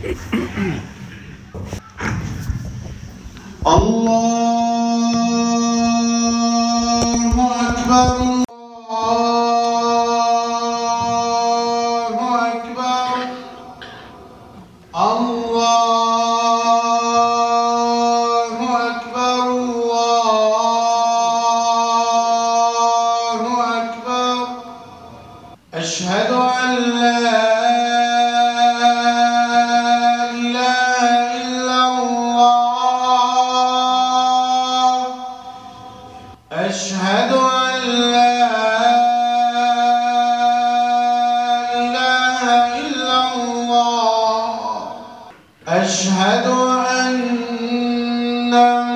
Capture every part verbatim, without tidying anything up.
الله أكبر الله أكبر الله أكبر أشهد أن لا إله إلا الله أشهد أن لا إله إلا الله أشهد أن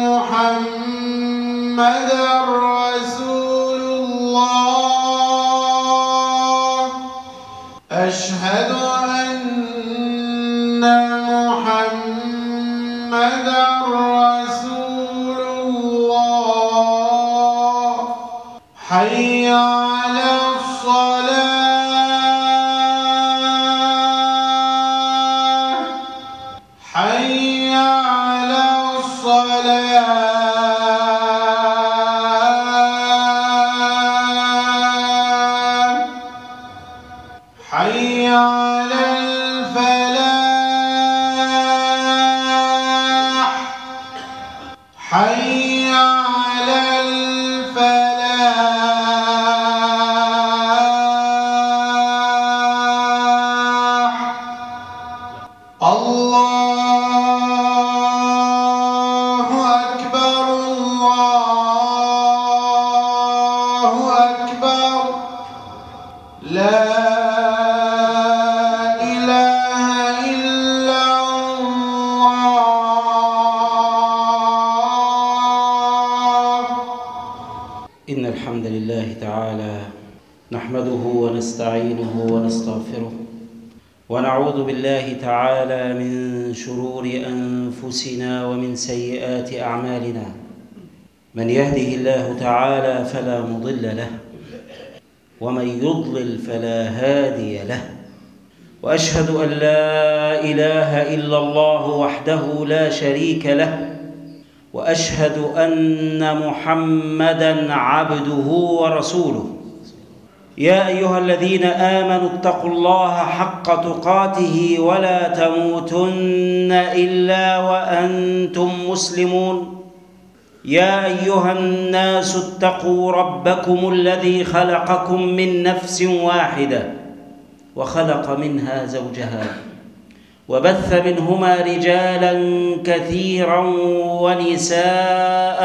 محمدا رسول الله أشهد أن محمدا رسول الله حي على الصلاة حي على الصلاة حي على الفلاح حي على الفلاح الله أكبر الله أكبر لا إله إلا الله. إن الحمد لله تعالى نحمده ونستعينه ونستغفره ونعوذ بالله تعالى من شرور أنفسنا ومن سيئات أعمالنا. من يهده الله تعالى فلا مضل له ومن يضلل فلا هادي له، وأشهد أن لا إله إلا الله وحده لا شريك له، وأشهد أن محمدًا عبده ورسوله. يا أيها الذين آمنوا اتقوا الله حق تقاته ولا تموتن إلا وأنتم مسلمون. يا أيها الناس اتقوا ربكم الذي خلقكم من نفس واحدة وخلق منها زوجها وبث منهما رجالا كثيرا ونساء،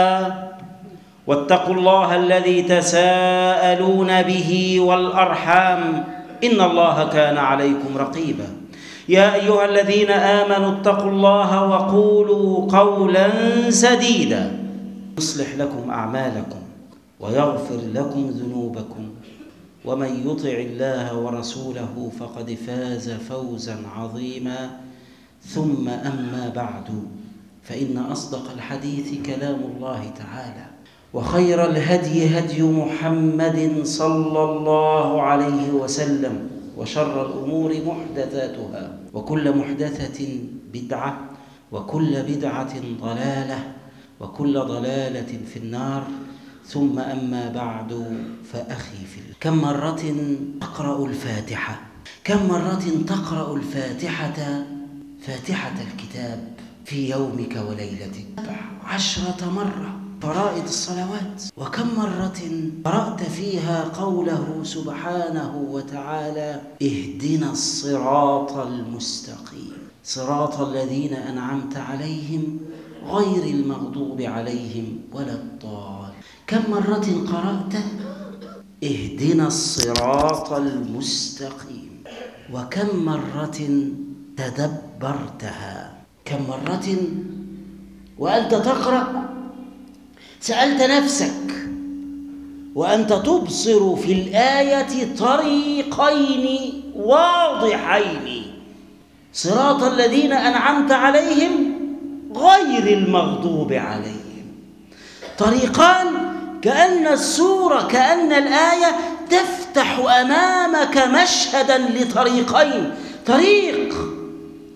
واتقوا الله الذي تساءلون به والأرحام إن الله كان عليكم رقيبا. يا أيها الذين آمنوا اتقوا الله وقولوا قولا سديدا يصلح لكم أعمالكم ويغفر لكم ذنوبكم، ومن يطع الله ورسوله فقد فاز فوزا عظيما. ثم أما بعد، فإن أصدق الحديث كلام الله تعالى، وخير الهدي هدي محمد صلى الله عليه وسلم، وشر الأمور محدثاتها، وكل محدثة بدعة، وكل بدعة ضلالة، وكل ضلالة في النار. ثم أما بعد، فأخي في الله، كم مرة تقرأ الفاتحة؟ كم مرة تقرأ الفاتحة فاتحة الكتاب في يومك وليلتك؟ عشرة مرة فرائض الصلوات. وكم مرة قرأت فيها قوله سبحانه وتعالى: اهدنا الصراط المستقيم صراط الذين أنعمت عليهم غير المغضوب عليهم ولا الضالين. كم مرة قرأت اهدنا الصراط المستقيم؟ وكم مرة تدبرتها؟ كم مرة وأنت تقرأ سألت نفسك وأنت تبصر في الآية طريقين واضحين: صراط الذين أنعمت عليهم غير المغضوب عليهم. طريقان، كأن السورة كأن الآية تفتح أمامك مشهدا لطريقين: طريق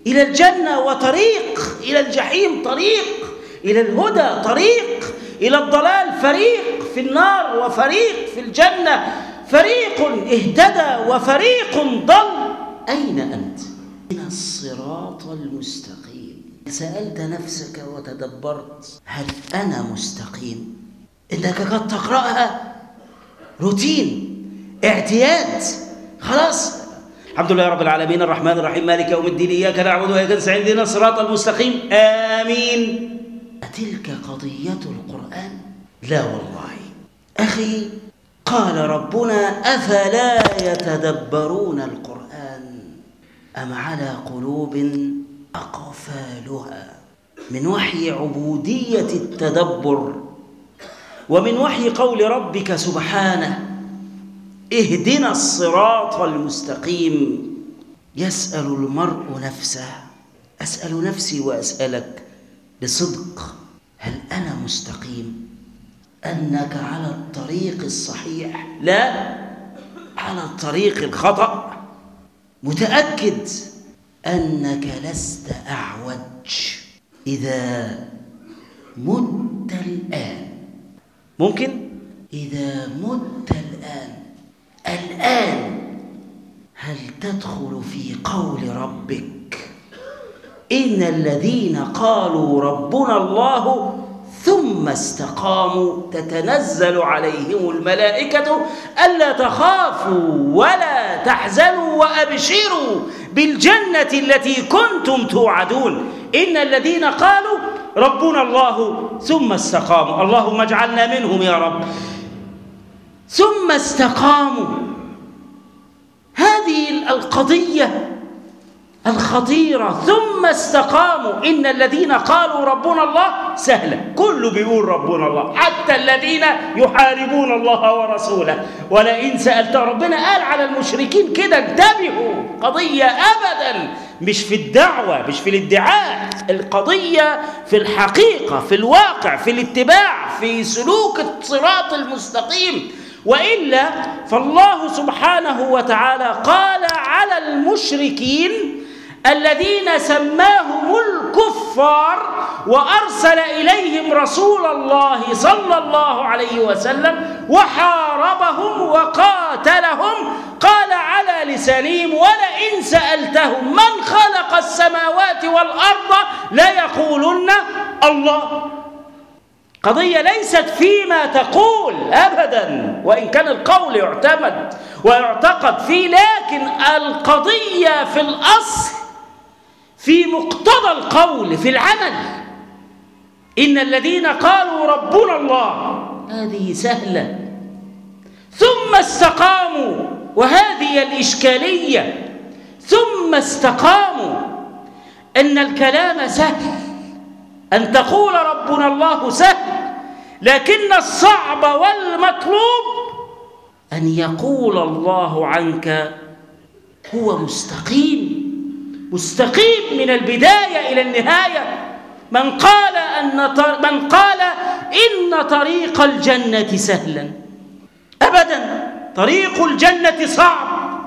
إلى الجنة وطريق، إلى الجحيم طريق، إلى الهدى طريق، إلى الضلال فريق في النار وفريق في الجنة، فريق اهتدى وفريق ضل. أين أنت؟ إلى الصراط المستقيم. سألت نفسك وتدبرت هل أنا مستقيم؟ إنك قد تقرأها روتين، اعتياد، خلاص. الحمد لله رب العالمين الرحمن الرحيم مالك يوم الدين إياك نعبد وإياك نستعين اهدنا الصراط المستقيم آمين. أتلك قضية القرآن؟ لا والله أخي. قال ربنا أفلا يتدبرون القرآن أم على قلوب أقفالها. من وحي عبودية التدبر ومن وحي قول ربك سبحانه اهدنا الصراط المستقيم يسأل المرء نفسه. أسأل نفسي وأسألك بصدق هل أنا مستقيم؟ أنك على الطريق الصحيح لا على الطريق الخطأ؟ متأكد أنك لست أعوج إذا مت الآن. ممكن إذا مت الآن الآن هل تدخل في قول ربك إن الذين قالوا ربنا الله ثم استقاموا تتنزل عليهم الملائكة ألا تخافوا ولا تحزنوا وأبشروا بالجنة التي كنتم توعدون. إن الذين قالوا ربنا الله ثم استقاموا، اللهم اجعلنا منهم يا رب، ثم استقاموا. هذه القضية الخطيرة، ثم استقاموا. إن الذين قالوا ربنا الله سهلة، كله بيقول ربنا الله، حتى الذين يحاربون الله ورسوله. ولئن سألت، ربنا قال على المشركين كده انتبهوا. قضية أبدا مش في الدعوة، مش في الادعاء، القضية في الحقيقة، في الواقع، في الاتباع، في سلوك الصراط المستقيم. وإلا فالله سبحانه وتعالى قال على المشركين الذين سماهم الكفار وأرسل إليهم رسول الله صلى الله عليه وسلم وحاربهم وقاتلهم، قال على لسانهم ولئن سألتهم من خلق السماوات والأرض ليقولن الله. قضية ليست فيما تقول أبدا، وإن كان القول يعتمد ويعتقد فيه، لكن القضية في الأصل في مقتضى القول، في العمل. إن الذين قالوا ربنا الله هذه سهلة، ثم استقاموا، وهذه الإشكالية، ثم استقاموا. إن الكلام سهل، أن تقول ربنا الله سهل، لكن الصعب والمطلوب أن يقول الله عنك هو مستقيم، مستقيم من البداية إلى النهاية. من قال أن من قال إن طريق الجنة سهلا، أبدا، طريق الجنة صعب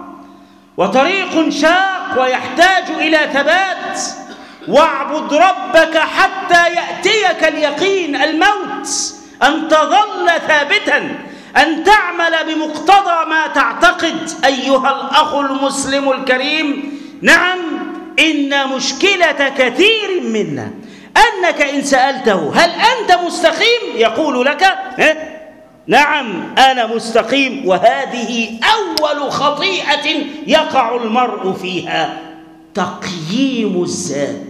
وطريق شاق ويحتاج إلى ثبات. واعبد ربك حتى يأتيك اليقين، الموت، أن تظل ثابتا، أن تعمل بمقتضى ما تعتقد. أيها الأخ المسلم الكريم، نعم، إن مشكلة كثير منا أنك إن سألته هل أنت مستقيم يقول لك نعم أنا مستقيم. وهذه أول خطيئة يقع المرء فيها، تقييم الذات.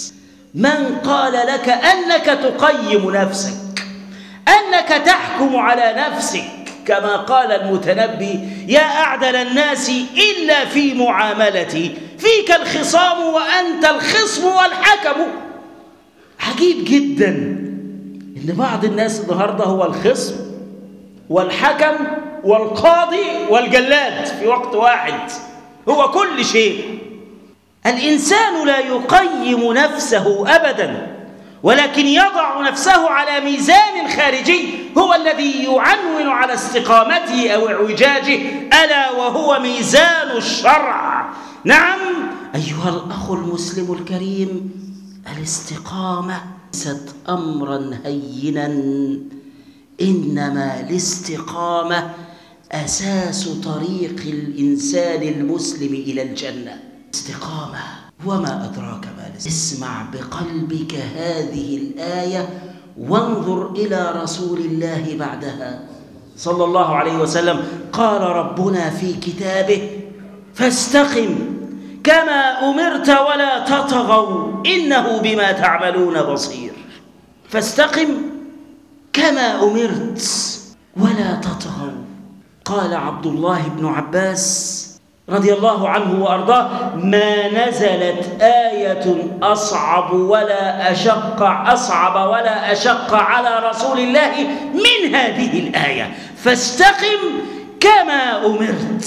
من قال لك أنك تقيم نفسك، أنك تحكم على نفسك؟ كما قال المتنبي يا أعدل الناس إلا في معاملتي، فيك الخصام وأنت الخصم والحكم. عجيب جدا إن بعض الناس النهاردة هو الخصم والحكم والقاضي والجلاد في وقت واحد، هو كل شيء. الإنسان لا يقيم نفسه أبدا، ولكن يضع نفسه على ميزان خارجي هو الذي يعنون على استقامته أو اعوجاجه، ألا وهو ميزان الشرع. نعم، أيها الأخ المسلم الكريم، الاستقامة ليست أمرا هينا، إنما الاستقامة أساس طريق الإنسان المسلم إلى الجنة. استقامة، وما أدراك ما الاستقامة. اسمع بقلبك هذه الآية وانظر إلى رسول الله بعدها صلى الله عليه وسلم. قال ربنا في كتابه: فاستقم كما أمرت ولا تطغوا إنه بما تعملون بصير. فاستقم كما أمرت ولا تطغوا. قال عبد الله بن عباس رضي الله عنه وأرضاه: ما نزلت آية أصعب ولا أشق أصعب ولا أشق على رسول الله من هذه الآية. فاستقم كما أمرت،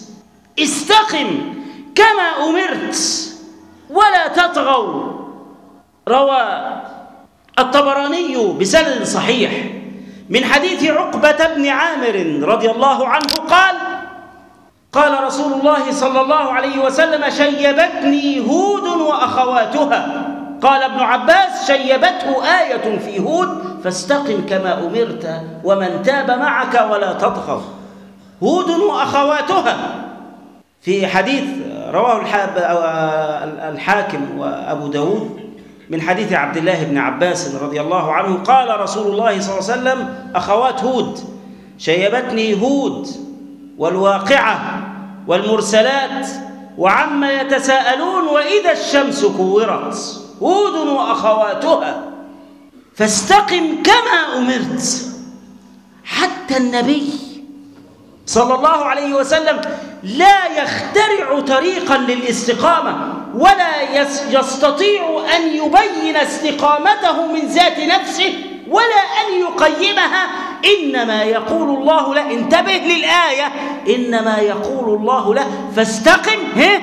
استقم كما أمرت ولا تطغوا. روى الطبراني بسند صحيح من حديث عقبة بن عامر رضي الله عنه قال: قال رسول الله صلى الله عليه وسلم: شيبتني هود وأخواتها. قال ابن عباس: شيبته آية في هود: فاستقم كما أمرت ومن تاب معك ولا تطغوا. هود وأخواتها. في حديث رواه الحاكم وأبو داود من حديث عبد الله بن عباس رضي الله عنه قال رسول الله صلى الله عليه وسلم: أخوات هود: شيبتني هود والواقعة والمرسلات وعما يتساءلون وإذا الشمس كورت. هود وأخواتها. فاستقم كما أمرت. حتى النبي صلى الله عليه وسلم لا يخترع طريقا للاستقامة ولا يستطيع أن يبين استقامته من ذات نفسه ولا أن يقيمها، إنما يقول الله له، انتبه للآية، إنما يقول الله له: فاستقم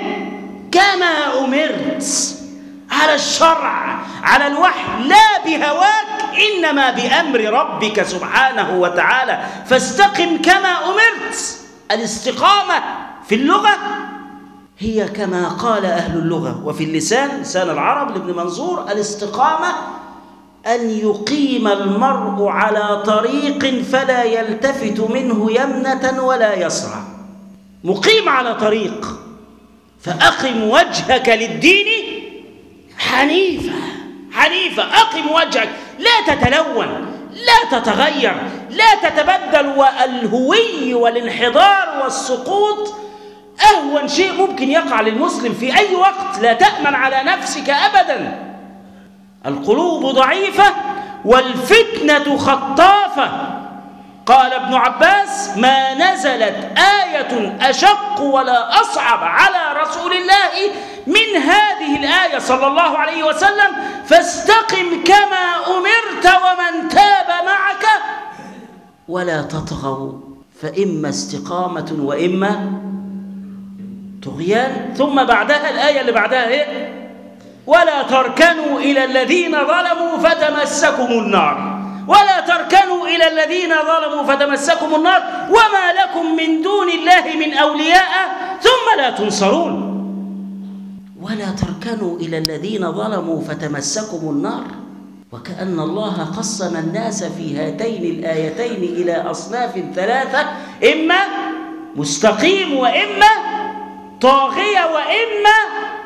كما أمرت، على الشرع، على الوحي، لا بهواك، إنما بأمر ربك سبحانه وتعالى. فاستقم كما أمرت. الاستقامة في اللغة هي كما قال أهل اللغة وفي اللسان، لسان العرب لابن منظور: الاستقامة أن يقيم المرء على طريق فلا يلتفت منه يمنة ولا يسرى. مقيم على طريق. فأقم وجهك للدين حنيفة. حنيفة، أقم وجهك، لا تتلون، لا تتغير، لا تتبدل. والهوي والانحدار والسقوط أهون شيء ممكن يقع للمسلم في أي وقت. لا تأمن على نفسك أبدا. القلوب ضعيفة والفتنة خطافة. قال ابن عباس: ما نزلت آية أشق ولا أصعب على رسول الله من هذه الآية صلى الله عليه وسلم: فاستقم كما أمرت ومن تاب معك ولا تطغوا، فإما استقامة وإما طغيان. ثم بعدها الآية اللي بعدها إيه؟ ولا تركنوا إلى الذين ظلموا فتمسكم النار. ولا تركنوا إلى الذين ظلموا فتمسكم النار وما لكم من دون الله من أولياء ثم لا تنصرون. ولا تركنوا إلى الذين ظلموا فتمسكم النار. وكأن الله قسم الناس في هاتين الآيتين إلى أصناف ثلاثة: إما مستقيم وإما طاغية وإما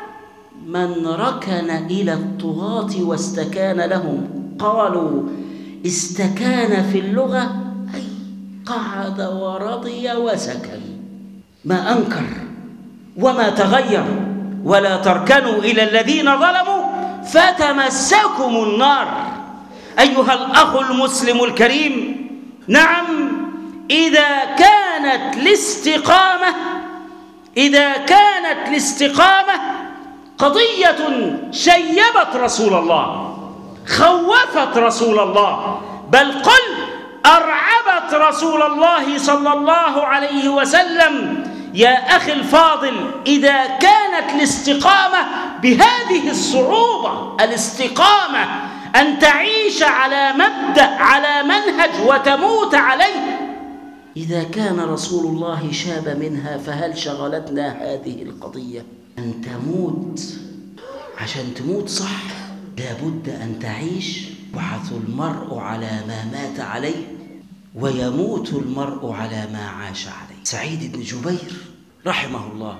من ركن إلى الطغاة واستكان لهم. قالوا استكان في اللغة أي قعد ورضي وسكن، ما أنكر وما تغير. ولا تركنوا إلى الذين ظلموا فتمسكم النار. أيها الأخ المسلم الكريم، نعم، إذا كانت الاستقامة إذا كانت الاستقامة قضية شيبت رسول الله، خوفت رسول الله، بل قل أرعبت رسول الله صلى الله عليه وسلم. يا أخي الفاضل، إذا كانت الاستقامة بهذه الصعوبة، الاستقامة أن تعيش على مبدأ، على منهج وتموت عليه، إذا كان رسول الله شاب منها، فهل شغلتنا هذه القضية؟ أن تموت. عشان تموت صح لابد أن تعيش. يبعث المرء على ما مات عليه ويموت المرء على ما عاش عليه. سعيد بن جبير رحمه الله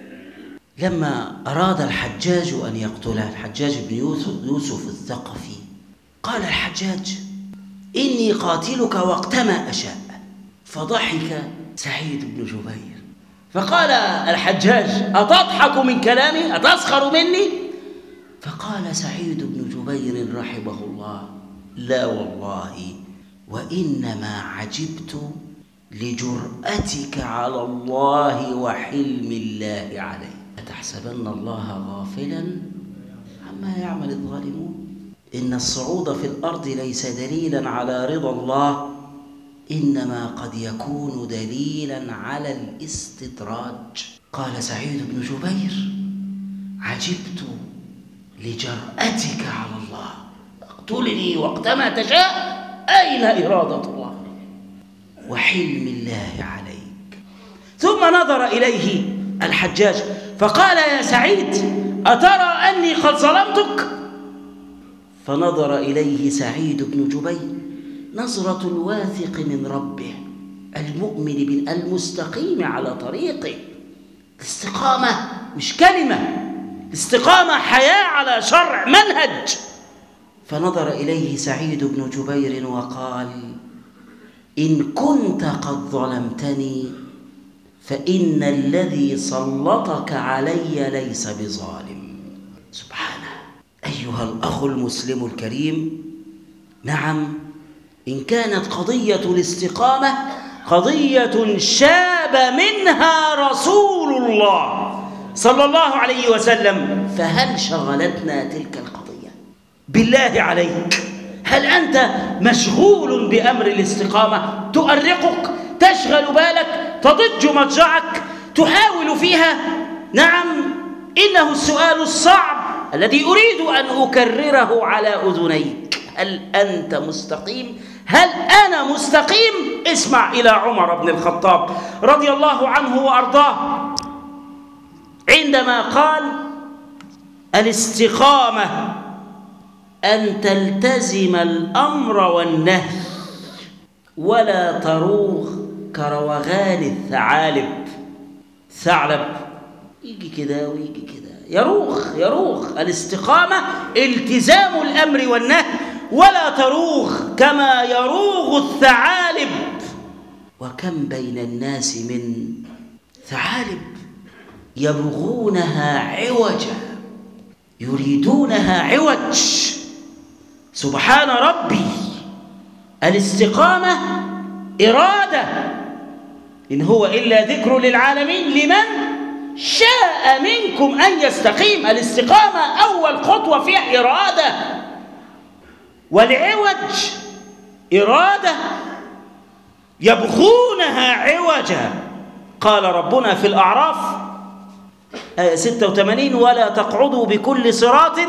لما أراد الحجاج أن يقتله، الحجاج بن يوسف, يوسف الثقفي، قال الحجاج: إني قاتلك وقت ما أشاء. فضحك سعيد بن جبير فقال الحجاج: أتضحك من كلامي؟ أتسخر مني؟ فقال سعيد بن جبير رحمه الله: لا والله، وإنما عجبت لجرأتك على الله وحلم الله عليه. أتحسبن الله غافلا عما يعمل الظالمون. إن الصعود في الأرض ليس دليلا على رضا الله، إنما قد يكون دليلا على الاستدراج. قال سعيد بن جبير: عجبت لجرأتك على الله، اقتلني وقتما تشاء، أين إرادة الله وحلم الله عليك؟ ثم نظر إليه الحجاج فقال: يا سعيد، أترى أني قد ظلمتك؟ فنظر إليه سعيد بن جبير نظرة الواثق من ربه المؤمن بالمستقيم على طريقه. الاستقامة مش كلمة، الاستقامة حياة على شرع منهج. فنظر إليه سعيد بن جبير وقال: إن كنت قد ظلمتني فإن الذي سلطك علي ليس بظالم. سبحانه. أيها الأخ المسلم الكريم، نعم، إن كانت قضية الاستقامة قضية شاب منها رسول الله صلى الله عليه وسلم، فهل شغلتنا تلك القضية؟ بالله عليك، هل أنت مشغول بأمر الاستقامة؟ تؤرقك، تشغل بالك، تضج مضجعك، تحاول فيها؟ نعم، إنه السؤال الصعب الذي أريد أن أكرره على أذنيك. هل أنت مستقيم؟ هل أنا مستقيم؟ اسمع إلى عمر بن الخطاب رضي الله عنه وأرضاه عندما قال: الاستقامة أن تلتزم الأمر والنهي ولا تروغ كروغان الثعالب. ثعلب يجي كده ويجي كده، يروغ يروغ. الاستقامة التزام الأمر والنهي ولا تروغ كما يروغ الثعالب. وكم بين الناس من ثعالب يبغونها عوجا، يريدونها عوج. سبحان ربي. الاستقامة إرادة، إن هو إلا ذكر للعالمين لمن شاء منكم أن يستقيم. الاستقامة أول خطوة فيها إرادة، والعوج إرادة، يبغونها عوجا. قال ربنا في الأعراف آية ستة وثمانين: ولا تقعدوا بكل صراط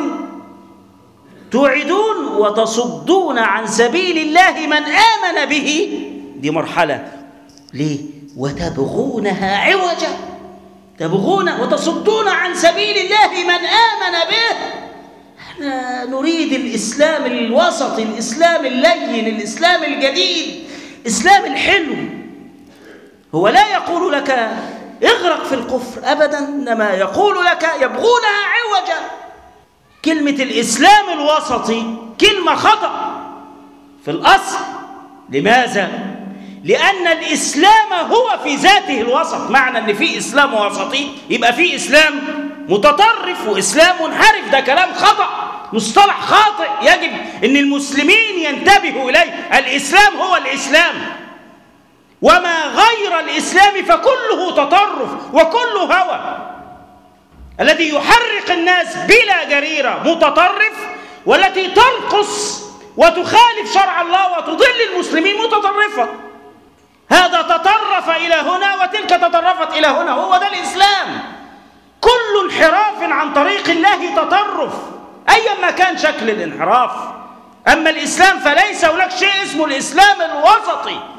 توعدون وتصدون عن سبيل الله من آمن به. دي مرحلة. ليه؟ وتبغونها عوجا، تبغون وتصدون عن سبيل الله من آمن به. احنا نريد الإسلام الوسط، الإسلام اللين، الإسلام الجديد، الإسلام الحلو. هو لا يقول لك اغرق في الكفر أبدا، إنما يقول لك يبغونها عوجا. كلمة الإسلام الوسطي كلمة خطأ في الأصل. لماذا؟ لأن الإسلام هو في ذاته الوسط. معنى أن في إسلام وسطي يبقى في إسلام متطرف وإسلام منحرف. ده كلام خطأ، مصطلح خاطئ يجب أن المسلمين ينتبهوا إليه. الإسلام هو الإسلام، وما غير الإسلام فكله تطرف وكله هوى. الذي يحرق الناس بلا جريرة متطرف، والتي تنقص وتخالف شرع الله وتضل المسلمين متطرفة. هذا تطرف إلى هنا وتلك تطرفت إلى هنا، هو ده الإسلام. كل انحراف عن طريق الله تطرف أيا ما كان شكل الانحراف. أما الإسلام فليس هناك شيء اسمه الإسلام الوسطي.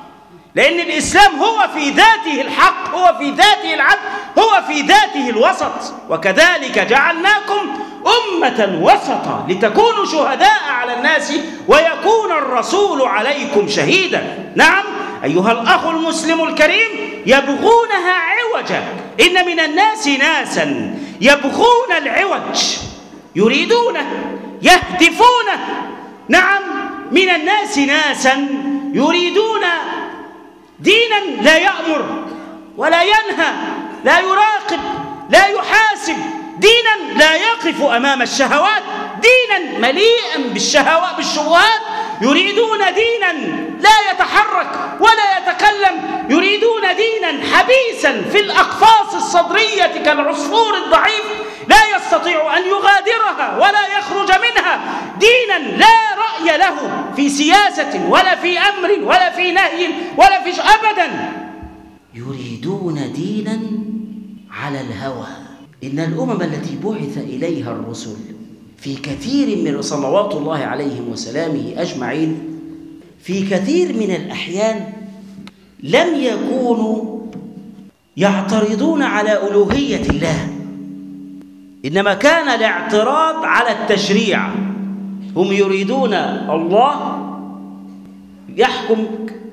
لأن الإسلام هو في ذاته الحق، هو في ذاته العدل، هو في ذاته الوسط. وكذلك جعلناكم أمة وسطا لتكونوا شهداء على الناس ويكون الرسول عليكم شهيدا. نعم أيها الأخ المسلم الكريم، يبغونها عوجا. إن من الناس ناسا يبغون العوج، يريدونه، يهدفونه. نعم من الناس ناسا يريدون دينا لا يأمر ولا ينهى، لا يراقب، لا يحاسب، دينا لا يقف أمام الشهوات، دينا مليئا بالشهوات بالشبهات. يريدون دينا لا يتحرك ولا يتكلم، يريدون دينا حبيسا في الأقفاص الصدرية كالعصفور الضعيف، لا يستطيع أن يغادرها ولا يخرج منها، دينا لا رأي له في سياسة ولا في أمر ولا في نهي ولا في أبدا. يريدون دينا على الهوى. إن الأمم التي بعث إليها الرسل في كثير من صلوات الله عليهم وسلامه أجمعين، في كثير من الأحيان لم يكونوا يعترضون على ألوهية الله، إنما كان الاعتراض على التشريع. هم يريدون الله يحكم،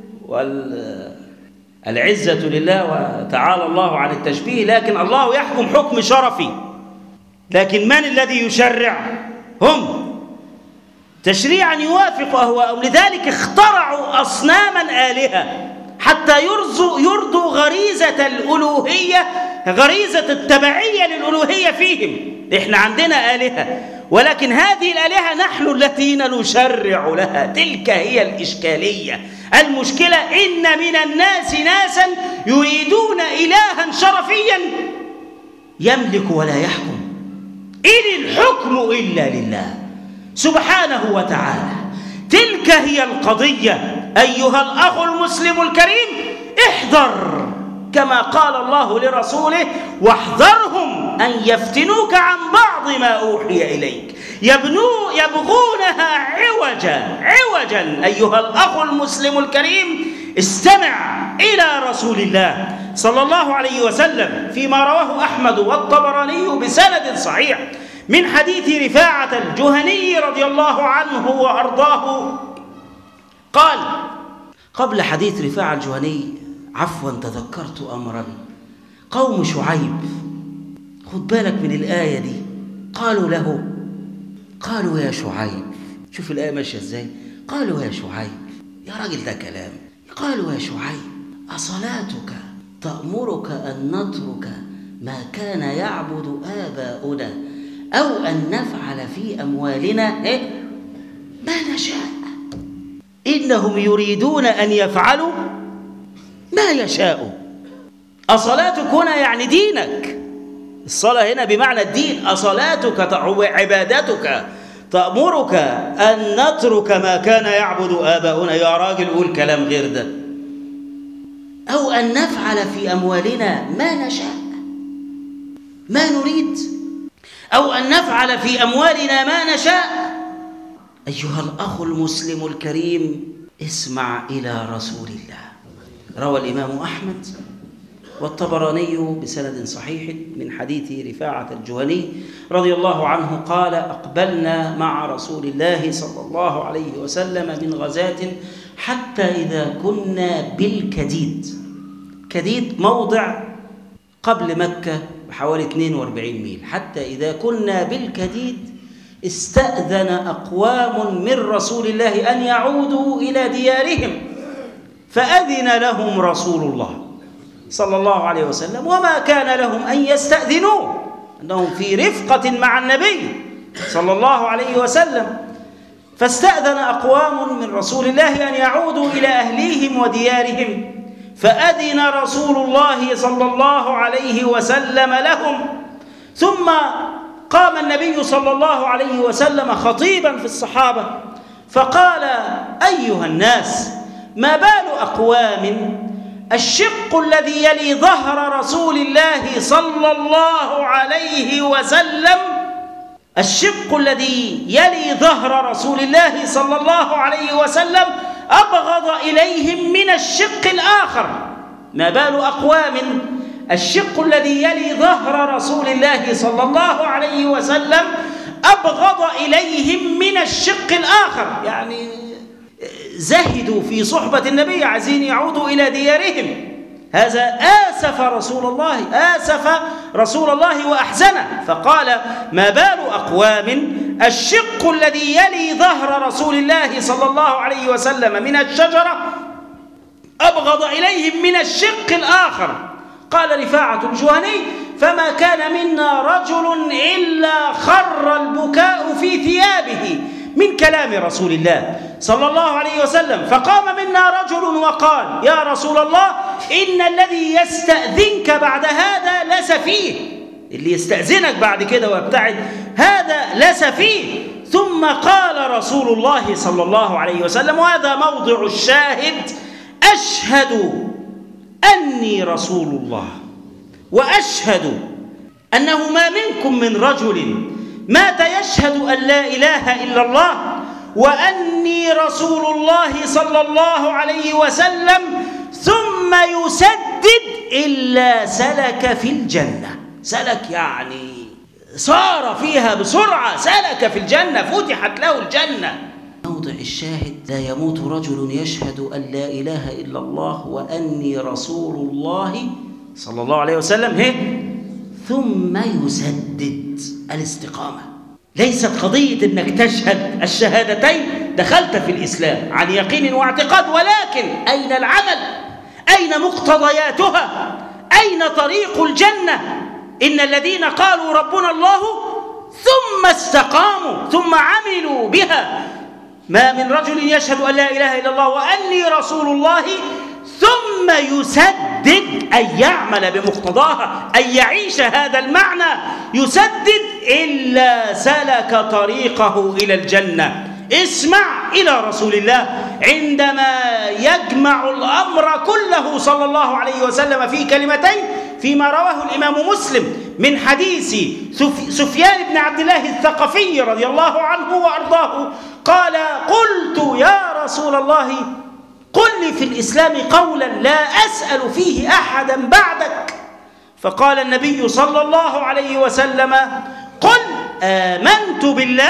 والعزة لله وتعالى الله عن التشبيه، لكن الله يحكم حكم شرفي. لكن من الذي يشرع؟ هم، تشريعا يوافق أهواءهم. لذلك اخترعوا أصناما آلهة حتى يرضوا يرضوا غريزة الألوهية، غريزة التبعية للألوهية فيهم. إحنا عندنا آلهة، ولكن هذه الآلهة نحن الذين نشرع لها. تلك هي الإشكالية. المشكلة إن من الناس ناسا يريدون إلها شرفيا يملك ولا يحكم. إن الحكم إلا لله سبحانه وتعالى. تلك هي القضية. أيها الأخ المسلم الكريم، احذر كما قال الله لرسوله: واحذرهم أن يفتنوك عن بعض ما أوحي إليك. يبنو يبغونها عوجا عوجا. أيها الأخ المسلم الكريم، استمع إلى رسول الله صلى الله عليه وسلم فيما رواه أحمد والطبراني بسند صحيح من حديث رفاعة الجهني رضي الله عنه وأرضاه قال: قبل حديث رفاعة الجهني عفوا تذكرت أمرا. قوم شعيب، خد بالك من الآية دي، قالوا له قالوا يا شعيب، شوف الآية ماشية ازاي، قالوا يا شعيب، يا راجل ده كلام، قالوا يا شعيب أصلاتك تأمرك أن نترك ما كان يعبد آباؤنا أو أن نفعل في أموالنا إيه؟ ما نشاء. إنهم يريدون أن يفعلوا ما يشاءوا. أصلاتك هنا يعني دينك، الصلاة هنا بمعنى الدين. أصلاتك عبادتك تأمرك أن نترك ما كان يعبد آباؤنا. يا راجل قول كلام غير ده. أو أن نفعل في أموالنا ما نشاء، ما نريد، أو أن نفعل في أموالنا ما نشاء. أيها الأخ المسلم الكريم، اسمع إلى رسول الله. روى الإمام أحمد والطبراني بسند صحيح من حديث رفاعة الجهني رضي الله عنه قال: أقبلنا مع رسول الله صلى الله عليه وسلم من غزاة حتى إذا كنا بالكديد. كديد موضع قبل مكة بحوالي اثنين وأربعين ميل. حتى إذا كنا بالكديد استأذن أقوام من رسول الله أن يعودوا إلى ديارهم، فأذن لهم رسول الله صلى الله عليه وسلم، وما كان لهم أن يستأذنوا، أنهم في رفقة مع النبي صلى الله عليه وسلم. فاستأذن أقوام من رسول الله أن يعودوا إلى أهليهم وديارهم، فأذن رسول الله صلى الله عليه وسلم لهم. ثم قام النبي صلى الله عليه وسلم خطيبا في الصحابة فقال: أيها الناس، ما بال أقوام الشق الذي يلي ظهر رسول الله صلى الله عليه وسلم، الشق الذي يلي ظهر رسول الله صلى الله عليه وسلم أبغض إليهم من الشق الآخر. ما بال أقوام الشق الذي يلي ظهر رسول الله صلى الله عليه وسلم أبغض إليهم من الشق الآخر، يعني زهدوا في صحبة النبي، عايزين يعودوا إلى ديارهم. هذا آسف رسول الله، آسف رسول الله وأحزنه، فقال: ما بال أقوام الشق الذي يلي ظهر رسول الله صلى الله عليه وسلم من الشجرة أبغض إليهم من الشق الآخر. قال رفاعة الجهني: فما كان منا رجل إلا خر البكاء في ثيابه من كلام رسول الله صلى الله عليه وسلم. فقام منا رجل وقال: يا رسول الله، إن الذي يستأذنك بعد هذا لسفيه، اللي يستأذنك بعد كده ويبتعد هذا لسفيه. ثم قال رسول الله صلى الله عليه وسلم، وهذا موضع الشاهد: أشهد أني رسول الله، وأشهد أنه ما منكم من رجل مات يشهد أن لا إله إلا الله وأني رسول الله صلى الله عليه وسلم ثم يسدد إلا سلك في الجنة. سلك يعني صار فيها بسرعة، سلك في الجنة، فتحت له الجنة. موضع الشاهد: لا يموت رجل يشهد أن لا إله إلا الله وأني رسول الله صلى الله عليه وسلم هي ثم يسدد. الاستقامة ليست قضية أنك تشهد الشهادتين دخلت في الإسلام عن يقين واعتقاد، ولكن أين العمل؟ أين مقتضياتها؟ أين طريق الجنة؟ إن الذين قالوا ربنا الله ثم استقاموا ثم عملوا بها. ما من رجل يشهد أن لا إله إلا الله وأني رسول الله ثم يسدد، أن يعمل بمقتضاها، أن يعيش هذا المعنى، يسدد إلا سلك طريقه إلى الجنة. اسمع إلى رسول الله عندما يجمع الأمر كله صلى الله عليه وسلم في كلمتين فيما رواه الإمام مسلم من حديث سفيان بن عبد الله الثقفي رضي الله عنه وأرضاه قال: قلت يا رسول الله قل لي في الإسلام قولا لا أسأل فيه أحدا بعدك. فقال النبي صلى الله عليه وسلم: قل آمنت بالله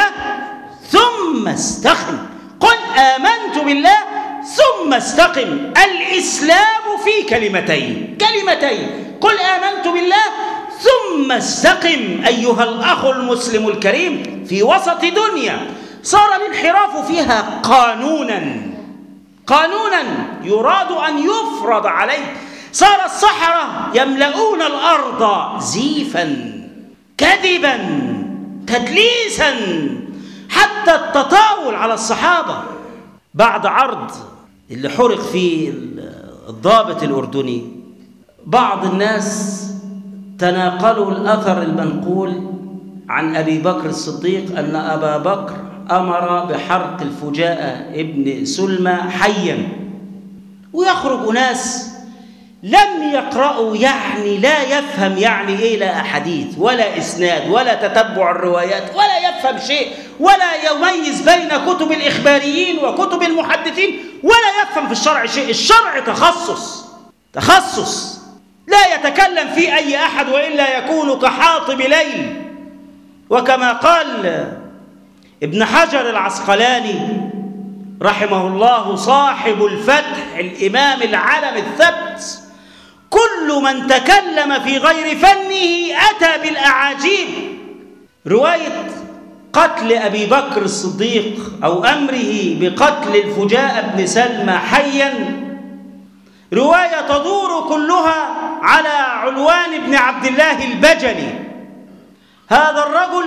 ثم استقم. قل آمنت بالله ثم استقم. الإسلام في كلمتين، كلمتين: قل آمنت بالله ثم استقم. أيها الأخ المسلم الكريم، في وسط دنيا صار الانحراف فيها قانونا، قانونا يراد أن يفرض عليه. صار السحرة يملؤون الأرض زيفا، كذبا، تدليسا، حتى التطاول على الصحابة. بعد عرض اللي حرق فيه الضابط الأردني، بعض الناس تناقلوا الأثر المنقول عن أبي بكر الصديق أن أبا بكر أمر بحرق الفجاءة ابن سلمى حيا، ويخرج ناس لم يقرأوا، يعني لا يفهم يعني إيه لا أحاديث ولا إسناد ولا تتبع الروايات ولا يفهم شيء ولا يميز بين كتب الإخباريين وكتب المحدثين ولا يفهم في الشرع شيء. الشرع تخصص، تخصص لا يتكلم فيه أي أحد وإلا يكون كحاطب ليل. وكما قال ابن حجر العسقلاني رحمه الله صاحب الفتح الإمام العلم الثبت: كل من تكلم في غير فنه أتى بالأعاجيب. رواية قتل أبي بكر الصديق أو أمره بقتل الفجاء بن سلمى حيا رواية تدور كلها على علوان بن عبد الله البجلي. هذا الرجل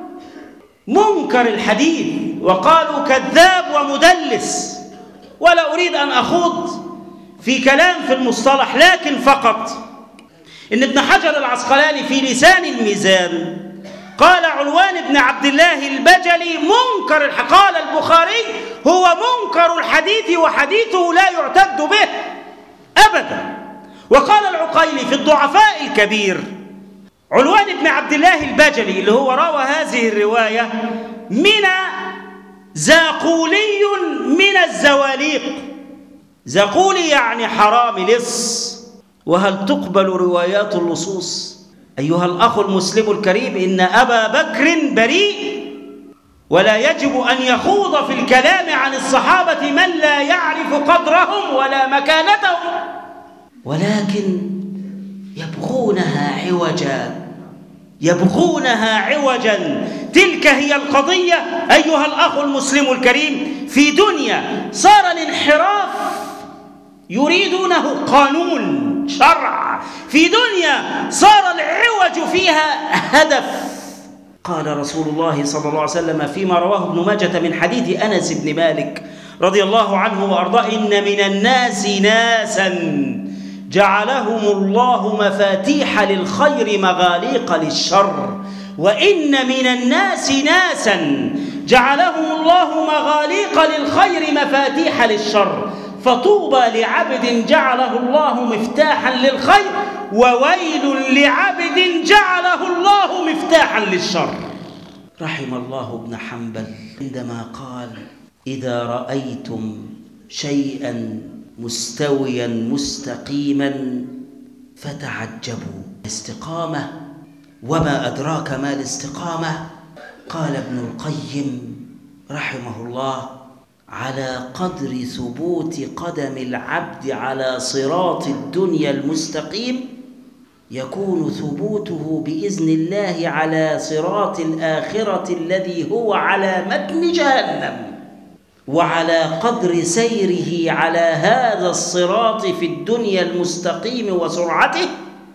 منكر الحديث وقالوا كذاب ومدلس، ولا أريد أن أخوض في كلام في المصطلح، لكن فقط إن ابن حجر العسقلاني في لسان الميزان قال علوان بن عبد الله البجلي منكر الحديث. قال البخاري هو منكر الحديث وحديثه لا يعتد به أبدا. وقال العقيلي في الضعفاء الكبير علوان بن عبد الله البجلي اللي هو روى هذه الرواية من زاقولي من الزواليق. زاقولي يعني حرام لص. وهل تقبل روايات اللصوص؟ أيها الأخ المسلم الكريم، إن أبا بكر بريء، ولا يجب أن يخوض في الكلام عن الصحابة من لا يعرف قدرهم ولا مكانتهم، ولكن يبغونها عوجا، يبغونها عوجا. تلك هي القضية أيها الأخ المسلم الكريم. في دنيا صار الانحراف يريدونه قانون شرع، في دنيا صار العوج فيها هدف. قال رسول الله صلى الله عليه وسلم فيما رواه ابن ماجة من حديث أنس بن مالك رضي الله عنه وأرضاه: إن من الناس ناسا جعلهم الله مفاتيح للخير مغاليق للشر، وإن من الناس ناسا جعلهم الله مغاليق للخير مفاتيح للشر، فطوبى لعبد جعله الله مفتاحا للخير، وويل لعبد جعله الله مفتاحا للشر. رحم الله ابن حنبل عندما قال: إذا رأيتم شيئا مستويا مستقيما فتعجبوا. الاستقامة، وما أدراك ما الاستقامة؟ قال ابن القيم رحمه الله: على قدر ثبوت قدم العبد على صراط الدنيا المستقيم يكون ثبوته بإذن الله على صراط الآخرة الذي هو على متن جهنم، وعلى قدر سيره على هذا الصراط في الدنيا المستقيم وسرعته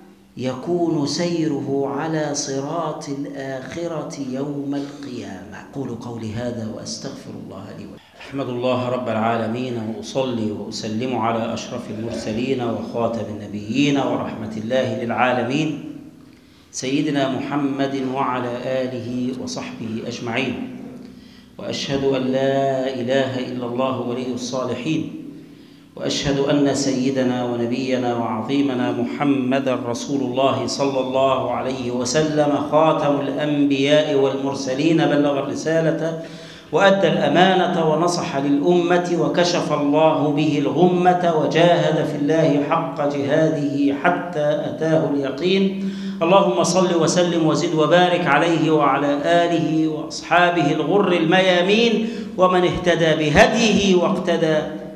يكون سيره على صراط الآخرة يوم القيامة. أقول قولي هذا وأستغفر الله لي ولكم. أحمد الله رب العالمين، وأصلي وأسلم على أشرف المرسلين وخاتم النبيين ورحمة الله للعالمين سيدنا محمد وعلى آله وصحبه أجمعين. وأشهد أن لا إله إلا الله ولي الصالحين، وأشهد أن سيدنا ونبينا وعظيمنا محمدًا رسول الله صلى الله عليه وسلم خاتم الأنبياء والمرسلين، بلغ الرسالة وأدى الأمانة ونصح للأمة وكشف الله به الغمة وجاهد في الله حق جهاده حتى أتاه اليقين. اللهم صل وسلم وزد وبارك عليه وعلى آله وأصحابه الغر الميامين ومن اهتدى بهديه واقتدى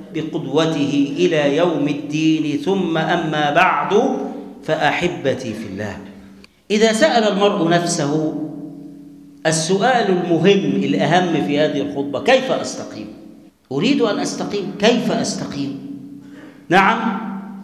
بقدوته إلى يوم الدين. ثم أما بعد، فأحبتي في الله، إذا سأل المرء نفسه السؤال المهم الأهم في هذه الخطبة: كيف أستقيم؟ أريد أن أستقيم، كيف أستقيم؟ نعم،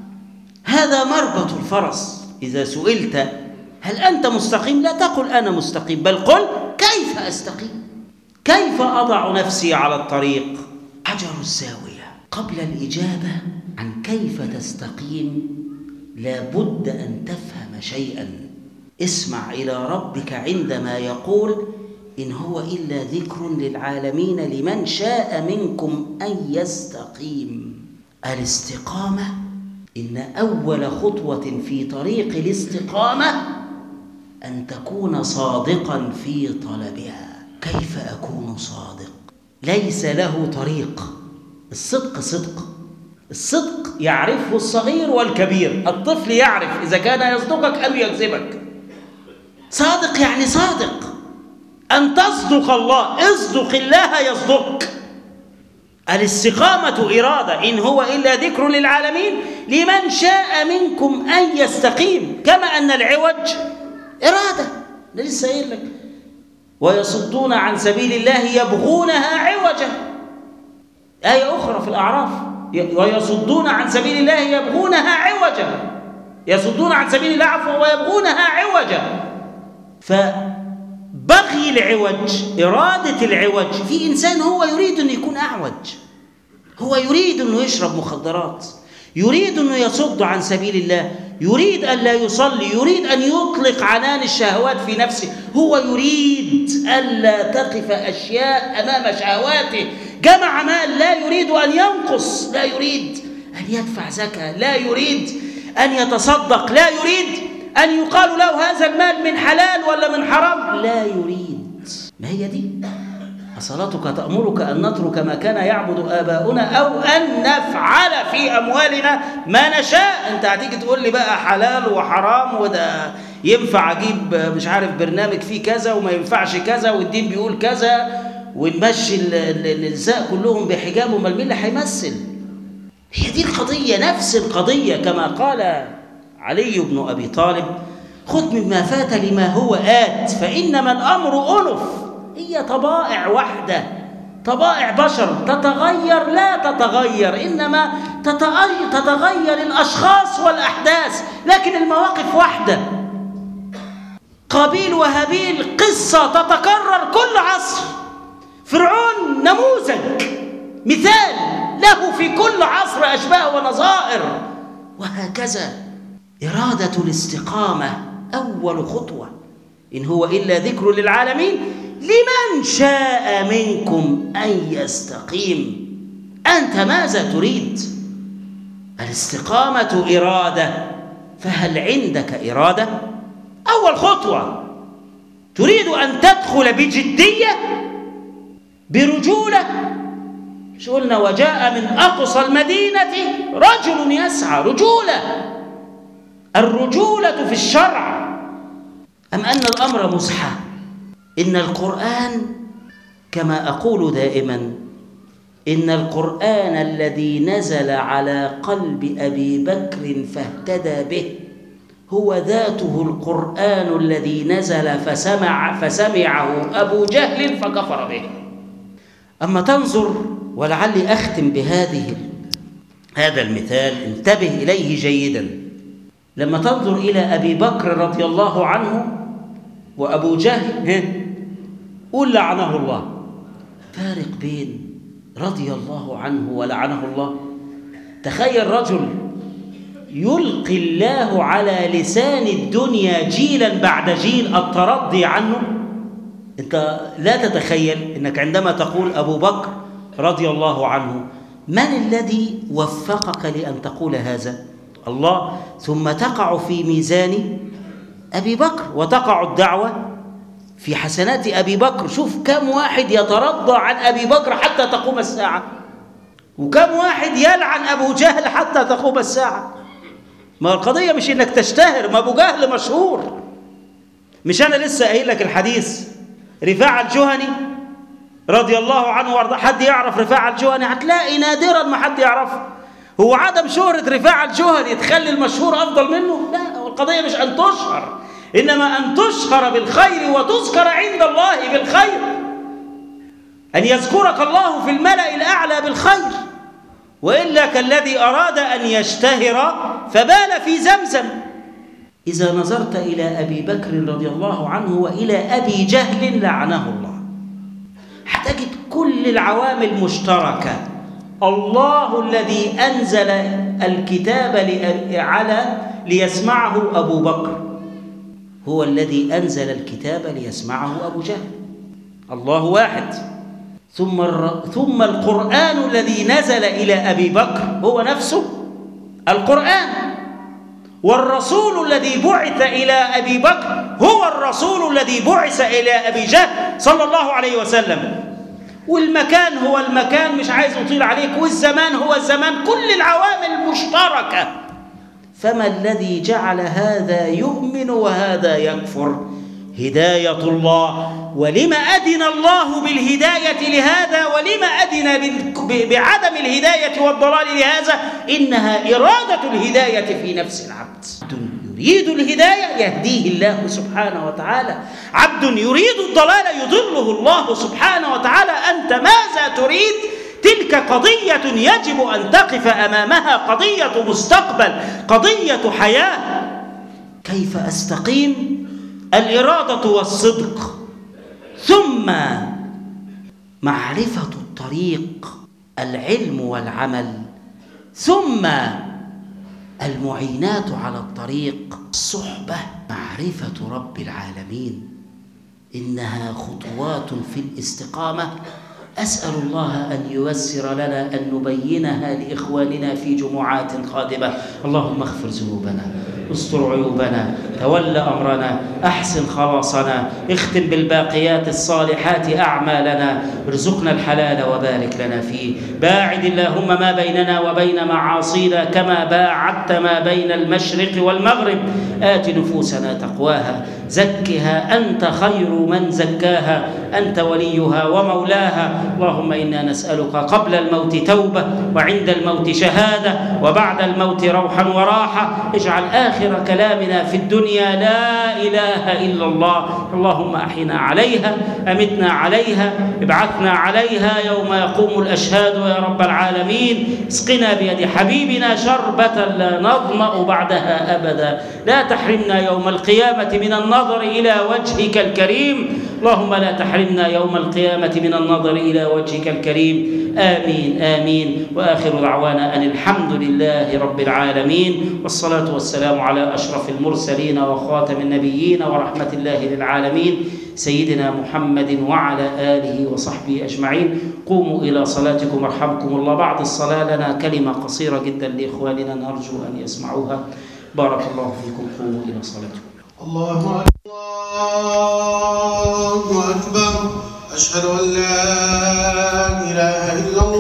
هذا مربط الفرس. إذا سئلت هل أنت مستقيم؟ لا تقل أنا مستقيم، بل قل كيف أستقيم؟ كيف أضع نفسي على الطريق؟ حجر الزاوية. قبل الإجابة عن كيف تستقيم لابد أن تفهم شيئا. اسمع إلى ربك عندما يقول: إن هو إلا ذكر للعالمين لمن شاء منكم أن يستقيم. الاستقامة، إن أول خطوة في طريق الاستقامة أن تكون صادقا في طلبها. كيف أكون صادق؟ ليس له طريق. الصدق صدق، الصدق يعرفه الصغير والكبير. الطفل يعرف إذا كان يصدقك أو يكذبك. صادق يعني صادق، أن تصدق الله. اصدق الله يصدق. الاستقامة إرادة، إن هو إلا ذكر للعالمين لمن شاء منكم أن يستقيم، كما أن العوج إرادة. لسه قايل لك: ويصدون عن سبيل الله يبغونها عوجا. آية أخرى في الأعراف: ويصدون عن سبيل الله يبغونها عوجا. يصدون عن سبيل الله عفوا ويبغونها عوجا. فبغي العوج، إرادة العوج في إنسان هو يريد أن يكون أعوج، هو يريد أنه يشرب مخدرات، يريد أنه يصد عن سبيل الله، يريد أن لا يصلي، يريد أن يطلق عنان الشهوات في نفسه، هو يريد ألا تقف أشياء أمام شهواته. جمع مال، لا يريد أن ينقص، لا يريد أن يدفع زكاة، لا يريد أن يتصدق، لا يريد أن يقال له هذا المال من حلال ولا من حرام، لا يريد. ما هي دي صلاتك تأمرك أن نترك ما كان يعبد آباؤنا أو أن نفعل في أموالنا ما نشاء. أنت هتيجي تقول لي بقى حلال وحرام وده ينفع أجيب مش عارف برنامج فيه كذا وما ينفعش كذا والدين بيقول كذا ونمشي النساء كلهم بحجاب، وما مين اللي هيمثل؟ هي دي القضية، نفس القضية كما قال علي بن أبي طالب: خذ مما فات لما هو آت فإنما الأمر أنف. هي طبائع واحدة، طبائع بشر تتغير لا تتغير، إنما تتغير الأشخاص والأحداث، لكن المواقف واحدة. قابيل وهابيل قصة تتكرر كل عصر. فرعون نموذج، مثال له في كل عصر أشباه ونظائر، وهكذا. إرادة الاستقامة أول خطوة، إن هو إلا ذكر للعالمين لمن شاء منكم أن يستقيم. أنت ماذا تريد؟ الاستقامة إرادة، فهل عندك إرادة؟ أول خطوة، تريد أن تدخل بجدية برجولة. مش قلنا وجاء من أقصى المدينة رجل يسعى؟ رجولة. الرجولة في الشرع أم أن الأمر مزحة؟ إن القرآن كما أقول دائما، إن القرآن الذي نزل على قلب أبي بكر فاهتدى به هو ذاته القرآن الذي نزل فسمع فسمعه أبو جهل فكفر به. أما تنظر، ولعلي أختم بهذه هذا المثال، انتبه إليه جيدا. لما تنظر إلى أبي بكر رضي الله عنه وأبو جهل، قل لعنه الله. فارق بين رضي الله عنه ولعنه الله. تخيل رجل يلقي الله على لسان الدنيا جيلا بعد جيل الترضي عنه. أنت لا تتخيل أنك عندما تقول أبو بكر رضي الله عنه، من الذي وفقك لأن تقول هذا؟ الله. ثم تقع في ميزان أبي بكر وتقع الدعوة في حسنات أبي بكر. شوف كم واحد يترضى عن أبي بكر حتى تقوم الساعة، وكم واحد يلعن أبو جهل حتى تقوم الساعة. ما القضية مش إنك تشتهر، ما أبو جهل مشهور. مش أنا لسه قايل لك الحديث رفاعة الجهني رضي الله عنه وارضاه؟ حد يعرف رفاعة الجهني؟ هتلاقي نادرا ما حد يعرفه. هو عدم شهرة رفاعة الجهني تخلي المشهور أفضل منه؟ لا، القضية مش أن تشهر، إنما أن تشهر بالخير وتذكر عند الله بالخير، أن يذكرك الله في الملأ الأعلى بالخير. وإلا كالذي أراد أن يشتهر فبال في زمزم. إذا نظرت إلى أبي بكر رضي الله عنه وإلى أبي جهل لعنه الله، هتجد كل العوامل مشتركة. الله الذي أنزل الكتاب على ليسمعه أبو بكر هو الذي أنزل الكتاب ليسمعه أبو جهل. الله واحد. ثم الر... ثم القرآن الذي نزل إلى أبي بكر هو نفسه القرآن، والرسول الذي بعث إلى أبي بكر هو الرسول الذي بعث إلى أبي جهل صلى الله عليه وسلم. والمكان هو المكان، مش عايز أطيل عليك، والزمان هو الزمان، كل العوامل مشتركة. فما الذي جعل هذا يؤمن وهذا يكفر؟ هداية الله. ولما أذن الله بالهداية لهذا ولما أذن بعدم الهداية والضلال لهذا؟ إنها إرادة الهداية في نفس العبد. عبد يريد الهداية يهديه الله سبحانه وتعالى، عبد يريد الضلال يضله الله سبحانه وتعالى. أنت ماذا تريد؟ تلك قضية يجب أن تقف أمامها، قضية مستقبل، قضية حياة. كيف أستقيم؟ الإرادة والصدق، ثم معرفة الطريق، العلم والعمل، ثم المعينات على الطريق، الصحبة، معرفة رب العالمين. إنها خطوات في الاستقامة. أسأل الله أن ييسر لنا أن نبينها لإخواننا في جمعات قادمة. اللهم اغفر ذنوبنا استر عيوبنا، تول أمرنا، أحسن خلاصنا، اختم بالباقيات الصالحات أعمالنا، ارزقنا الحلال وبارك لنا فيه. باعد اللهم ما بيننا وبين معاصينا كما باعدت ما بين المشرق والمغرب. آت نفوسنا تقواها، زكها أنت خير من زكاها، أنت وليها ومولاها. اللهم إنا نسألك قبل الموت توبة، وعند الموت شهادة، وبعد الموت روحا وراحة. اجعل آخر كلامنا في الدنيا لا إله إلا الله. اللهم أحينا عليها، أمتنا عليها، ابعثنا عليها يوم يقوم الأشهاد يا رب العالمين. اسقنا بيد حبيبنا شربة لا نظمأ بعدها أبدا. لا تحرمنا يوم القيامة من النظر إلى وجهك الكريم. اللهم لا تحرمنا يوم القيامة من النظر إلى وجهك الكريم. آمين آمين. وآخر دعوانا أن الحمد لله رب العالمين، والصلاة والسلام على أشرف المرسلين وخاتم النبيين ورحمة الله للعالمين سيدنا محمد وعلى آله وصحبه أجمعين. قوموا إلى صلاتكم رحمكم الله. بعد الصلاة لنا كلمة قصيرة جدا لإخواننا نرجو أن يسمعوها. بارك الله فيكم. قوموا إلى صلاتكم. الله أكبر. أشهد أن لا إله إلا الله